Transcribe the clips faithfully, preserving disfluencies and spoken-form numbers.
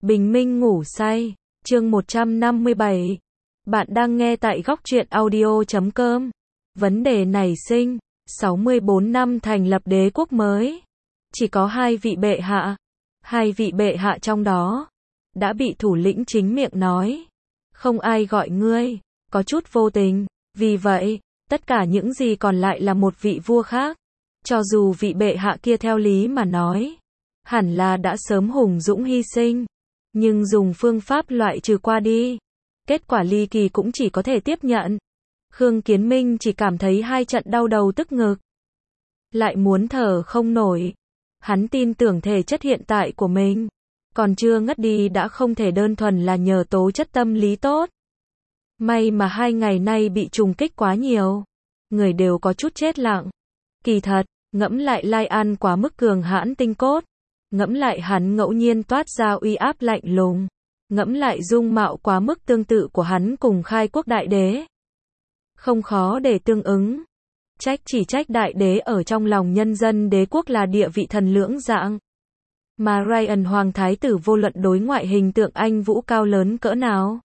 Bình minh ngủ say, chương một trăm năm mươi bảy. Bạn đang nghe tại góc truyện audio chấm com. Vấn đề nảy sinh, sáu mươi bốn năm thành lập đế quốc mới. Chỉ có hai vị bệ hạ. Hai vị bệ hạ trong đó đã bị thủ lĩnh chính miệng nói. Không ai gọi ngươi, có chút vô tình. Vì vậy, tất cả những gì còn lại là một vị vua khác. Cho dù vị bệ hạ kia theo lý mà nói, hẳn là đã sớm hùng dũng hy sinh. Nhưng dùng phương pháp loại trừ qua đi. Kết quả ly kỳ cũng chỉ có thể tiếp nhận. Khương Kiến Minh chỉ cảm thấy hai trận đau đầu tức ngực. Lại muốn thở không nổi. Hắn tin tưởng thể chất hiện tại của mình. Còn chưa ngất đi đã không thể đơn thuần là nhờ tố chất tâm lý tốt. May mà hai ngày nay bị trùng kích quá nhiều. Người đều có chút chết lặng. Kỳ thật, ngẫm lại Lai An quá mức cường hãn tinh cốt. Ngẫm lại hắn ngẫu nhiên toát ra uy áp lạnh lùng. Ngẫm lại dung mạo quá mức tương tự của hắn cùng khai quốc đại đế. Không khó để tương ứng. Trách chỉ trách đại đế ở trong lòng nhân dân đế quốc là địa vị thần lưỡng dạng. Mà Ryan Hoàng Thái tử vô luận đối ngoại hình tượng anh vũ cao lớn cỡ nào.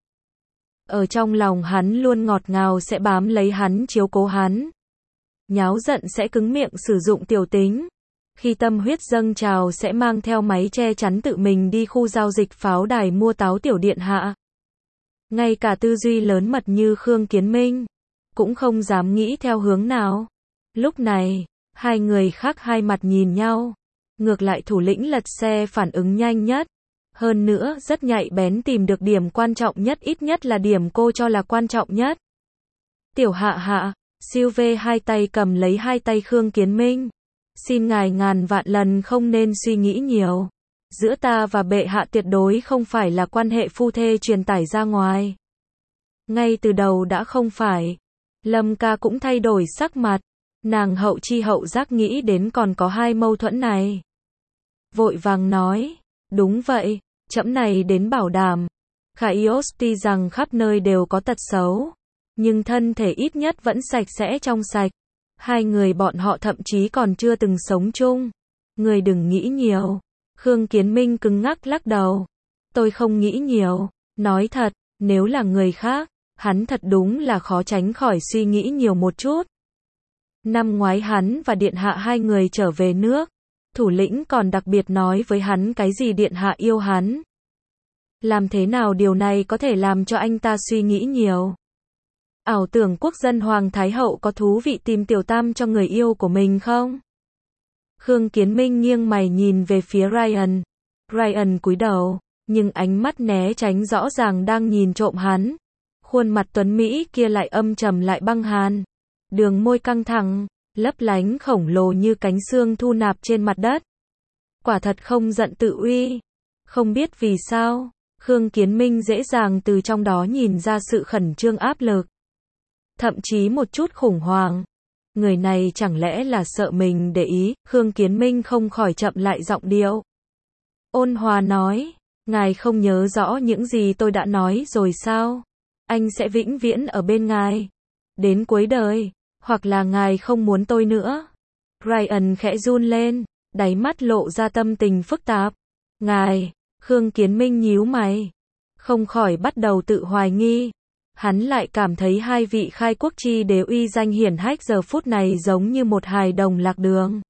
Ở trong lòng hắn luôn ngọt ngào sẽ bám lấy hắn chiếu cố hắn. Nháo giận sẽ cứng miệng sử dụng tiểu tính. Khi tâm huyết dâng trào sẽ mang theo máy che chắn tự mình đi khu giao dịch pháo đài mua táo tiểu điện hạ. Ngay cả tư duy lớn mật như Khương Kiến Minh cũng không dám nghĩ theo hướng nào. Lúc này, hai người khác hai mặt nhìn nhau. Ngược lại thủ lĩnh lật xe phản ứng nhanh nhất. Hơn nữa rất nhạy bén tìm được điểm quan trọng nhất, ít nhất là điểm cô cho là quan trọng nhất. Tiểu hạ hạ, siêu vê hai tay cầm lấy hai tay Khương Kiến Minh. Xin ngài ngàn vạn lần không nên suy nghĩ nhiều. Giữa ta và bệ hạ tuyệt đối không phải là quan hệ phu thê truyền tải ra ngoài. Ngay từ đầu đã không phải. Lâm ca cũng thay đổi sắc mặt. Nàng hậu chi hậu giác nghĩ đến còn có hai mâu thuẫn này. Vội vàng nói. Đúng vậy, trẫm này đến bảo đảm. Khaios tuy rằng khắp nơi đều có tật xấu. Nhưng thân thể ít nhất vẫn sạch sẽ trong sạch. Hai người bọn họ thậm chí còn chưa từng sống chung. Người đừng nghĩ nhiều. Khương Kiến Minh cứng ngắc lắc đầu. Tôi không nghĩ nhiều. Nói thật, nếu là người khác, hắn thật đúng là khó tránh khỏi suy nghĩ nhiều một chút. Năm ngoái hắn và điện hạ hai người trở về nước. Thủ lĩnh còn đặc biệt nói với hắn cái gì điện hạ yêu hắn. Làm thế nào điều này có thể làm cho anh ta suy nghĩ nhiều? Ảo tưởng quốc dân Hoàng Thái Hậu có thú vị tìm tiểu tam cho người yêu của mình không? Khương Kiến Minh nghiêng mày nhìn về phía Ryan. Ryan cúi đầu, nhưng ánh mắt né tránh rõ ràng đang nhìn trộm hắn. Khuôn mặt tuấn Mỹ kia lại âm trầm lại băng hàn. Đường môi căng thẳng, lấp lánh khổng lồ như cánh xương thu nạp trên mặt đất. Quả thật không giận tự uy. Không biết vì sao, Khương Kiến Minh dễ dàng từ trong đó nhìn ra sự khẩn trương áp lực. Thậm chí một chút khủng hoảng. Người này chẳng lẽ là sợ mình để ý? Khương Kiến Minh không khỏi chậm lại giọng điệu. Ôn hòa nói, ngài không nhớ rõ những gì tôi đã nói rồi sao? Anh sẽ vĩnh viễn ở bên ngài. Đến cuối đời, hoặc là ngài không muốn tôi nữa. Ryan khẽ run lên, đáy mắt lộ ra tâm tình phức tạp. Ngài, Khương Kiến Minh nhíu mày. Không khỏi bắt đầu tự hoài nghi. Hắn lại cảm thấy hai vị khai quốc chi đế uy danh hiển hách giờ phút này giống như một hài đồng lạc đường.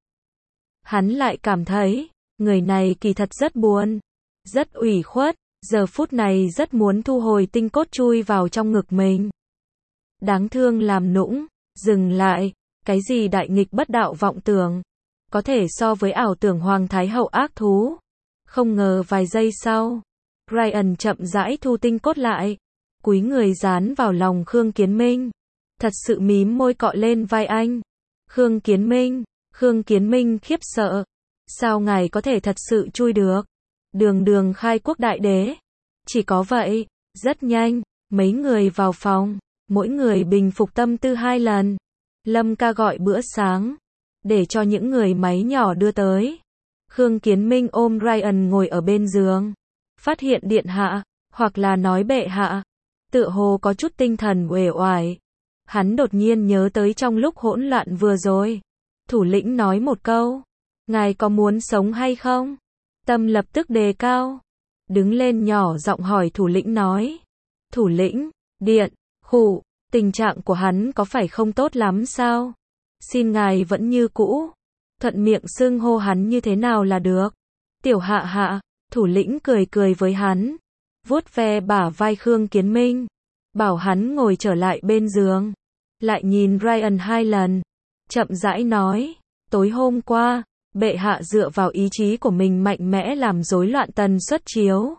Hắn lại cảm thấy, người này kỳ thật rất buồn, rất ủy khuất, giờ phút này rất muốn thu hồi tinh cốt chui vào trong ngực mình. Đáng thương làm nũng, dừng lại, cái gì đại nghịch bất đạo vọng tưởng, có thể so với ảo tưởng Hoàng Thái Hậu ác thú. Không ngờ vài giây sau, Ryan chậm rãi thu tinh cốt lại. Cúi người dán vào lòng Khương Kiến Minh. Thật sự mím môi cọ lên vai anh. Khương Kiến Minh, Khương Kiến Minh khiếp sợ. Sao ngài có thể thật sự chui được? Đường đường khai quốc đại đế. Chỉ có vậy, rất nhanh, mấy người vào phòng. Mỗi người bình phục tâm tư hai lần. Lâm ca gọi bữa sáng. Để cho những người máy nhỏ đưa tới. Khương Kiến Minh ôm Ryan ngồi ở bên giường. Phát hiện điện hạ, hoặc là nói bệ hạ. Tựa hồ có chút tinh thần uể oải. Hắn đột nhiên nhớ tới trong lúc hỗn loạn vừa rồi. Thủ lĩnh nói một câu. Ngài có muốn sống hay không? Tâm lập tức đề cao. đứng lên nhỏ giọng hỏi thủ lĩnh nói. Thủ lĩnh, điện, khụ, tình trạng của hắn có phải không tốt lắm sao? Xin ngài vẫn như cũ, thuận miệng xưng hô hắn như thế nào là được. Tiểu Hạ Hạ, thủ lĩnh cười cười với hắn, vuốt ve bả vai Khương Kiến Minh, bảo hắn ngồi trở lại bên giường, lại nhìn Ryan hai lần, chậm rãi nói, tối hôm qua, bệ hạ dựa vào ý chí của mình mạnh mẽ làm rối loạn tần suất chiếu.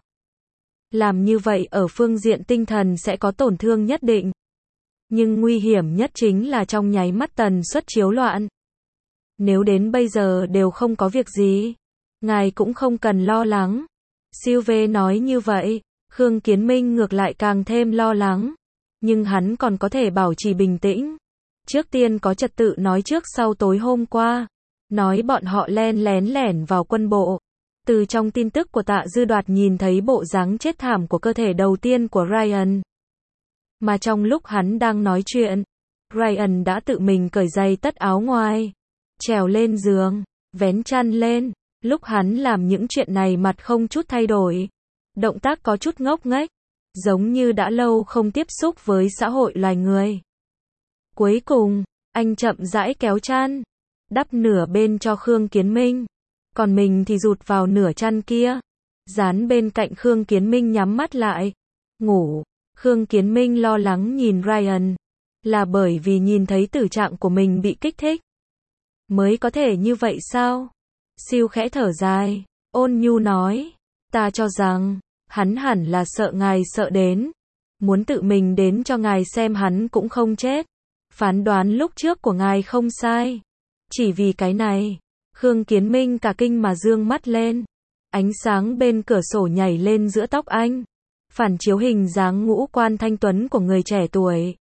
Làm như vậy ở phương diện tinh thần sẽ có tổn thương nhất định. Nhưng nguy hiểm nhất chính là trong nháy mắt tần suất chiếu loạn. Nếu đến bây giờ đều không có việc gì, ngài cũng không cần lo lắng. Sylvie nói như vậy, Khương Kiến Minh ngược lại càng thêm lo lắng. Nhưng hắn còn có thể bảo trì bình tĩnh. Trước tiên có trật tự nói trước sau tối hôm qua. Nói bọn họ len lén lẻn vào quân bộ. Từ trong tin tức của Tạ Dư Đoạt nhìn thấy bộ dáng chết thảm của cơ thể đầu tiên của Ryan. Mà trong lúc hắn đang nói chuyện, Ryan đã tự mình cởi giày tất áo ngoài, trèo lên giường, vén chăn lên. Lúc hắn làm những chuyện này mặt không chút thay đổi. Động tác có chút ngốc nghếch, giống như đã lâu không tiếp xúc với xã hội loài người. Cuối cùng, anh chậm rãi kéo chăn, đắp nửa bên cho Khương Kiến Minh, còn mình thì rụt vào nửa chăn kia, dán bên cạnh Khương Kiến Minh nhắm mắt lại, ngủ. Khương Kiến Minh lo lắng nhìn Ryan, là bởi vì nhìn thấy tử trạng của mình bị kích thích. Mới có thể như vậy sao? Siêu khẽ thở dài, ôn nhu nói, ta cho rằng, hắn hẳn là sợ ngài sợ đến, muốn tự mình đến cho ngài xem hắn cũng không chết. Phán đoán lúc trước của ngài không sai. Chỉ vì cái này, Khương Kiến Minh cả kinh mà dương mắt lên. Ánh sáng bên cửa sổ nhảy lên giữa tóc anh, phản chiếu hình dáng ngũ quan thanh tuấn của người trẻ tuổi.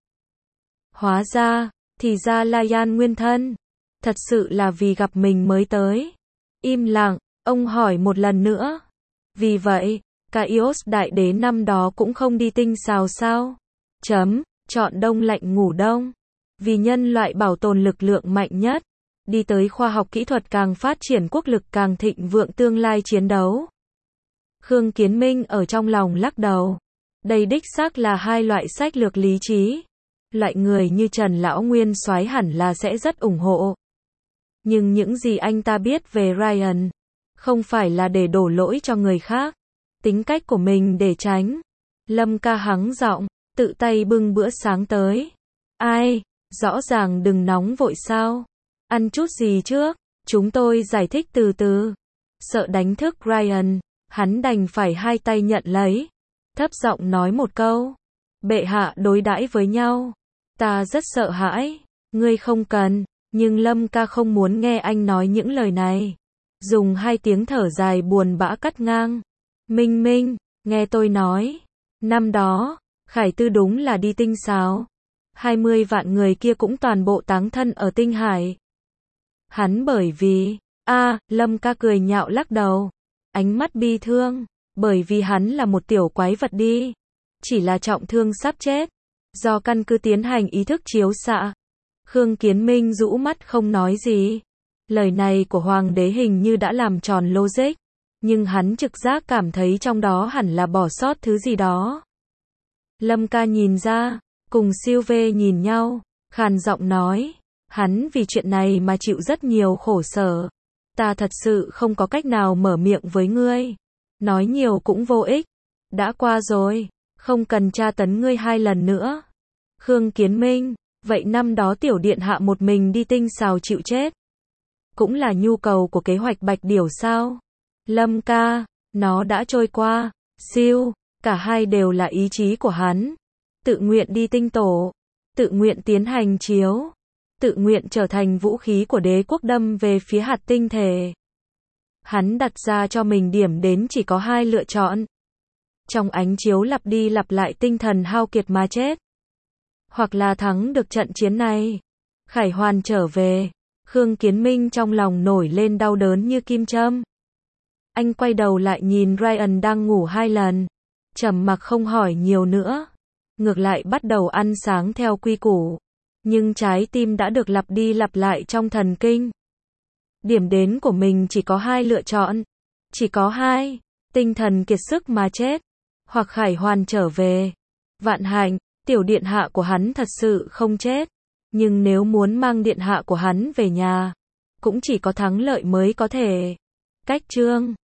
Hóa ra, thì ra là Yan nguyên thân. Thật sự là vì gặp mình mới tới. Im lặng, ông hỏi một lần nữa. Vì vậy, Caios đại đế năm đó cũng không đi tinh xào sao? Chấm, chọn đông lạnh ngủ đông. Vì nhân loại bảo tồn lực lượng mạnh nhất, đi tới khoa học kỹ thuật càng phát triển quốc lực càng thịnh vượng tương lai chiến đấu. Khương Kiến Minh ở trong lòng lắc đầu. Đây đích xác là hai loại sách lược lý trí. Loại người như Trần Lão Nguyên soái hẳn là sẽ rất ủng hộ. Nhưng những gì anh ta biết về Ryan, không phải là để đổ lỗi cho người khác. Tính cách của mình để tránh. Lâm ca hắng giọng, tự tay bưng bữa sáng tới. Ai, rõ ràng đừng nóng vội sao. Ăn chút gì trước, chúng tôi giải thích từ từ. Sợ đánh thức Ryan, hắn đành phải hai tay nhận lấy. Thấp giọng nói một câu. Bệ hạ đối đãi với nhau. Ta rất sợ hãi. Ngươi không cần. Nhưng Lâm ca không muốn nghe anh nói những lời này. Dùng hai tiếng thở dài buồn bã cắt ngang. Minh Minh, nghe tôi nói. Năm đó, Khải Tư đúng là đi tinh xào. hai mươi vạn người kia cũng toàn bộ táng thân ở tinh hải. Hắn bởi vì, a Lâm ca cười nhạo lắc đầu. Ánh mắt bi thương. Bởi vì hắn là một tiểu quái vật đi. Chỉ là trọng thương sắp chết. Do căn cứ tiến hành ý thức chiếu xạ. Khương Kiến Minh rũ mắt không nói gì. Lời này của hoàng đế hình như đã làm tròn logic. Nhưng hắn trực giác cảm thấy trong đó hẳn là bỏ sót thứ gì đó. Lâm ca nhìn ra, cùng Sylvie nhìn nhau, khàn giọng nói. Hắn vì chuyện này mà chịu rất nhiều khổ sở. Ta thật sự không có cách nào mở miệng với ngươi. Nói nhiều cũng vô ích. Đã qua rồi, không cần tra tấn ngươi hai lần nữa. Khương Kiến Minh, vậy năm đó tiểu điện hạ một mình đi tinh xào chịu chết. Cũng là nhu cầu của kế hoạch Bạch Điểu sao? Lâm ca, nó đã trôi qua. Siêu, cả hai đều là ý chí của hắn. Tự nguyện đi tinh tổ. Tự nguyện tiến hành chiếu. Tự nguyện trở thành vũ khí của đế quốc đâm về phía hạt tinh thể. Hắn đặt ra cho mình điểm đến chỉ có hai lựa chọn. Trong ánh chiếu lặp đi lặp lại tinh thần hao kiệt mà chết. Hoặc là thắng được trận chiến này. Khải hoàn trở về. Khương Kiến Minh trong lòng nổi lên đau đớn như kim châm. Anh quay đầu lại nhìn Ryan đang ngủ hai lần. Trầm mặc không hỏi nhiều nữa. Ngược lại bắt đầu ăn sáng theo quy củ. Nhưng trái tim đã được lặp đi lặp lại trong thần kinh. Điểm đến của mình chỉ có hai lựa chọn. Chỉ có hai. tinh thần kiệt sức mà chết, hoặc khải hoàn trở về. Vạn hạnh, tiểu điện hạ của hắn thật sự không chết, nhưng nếu muốn mang điện hạ của hắn về nhà, cũng chỉ có thắng lợi mới có thể. Cách chương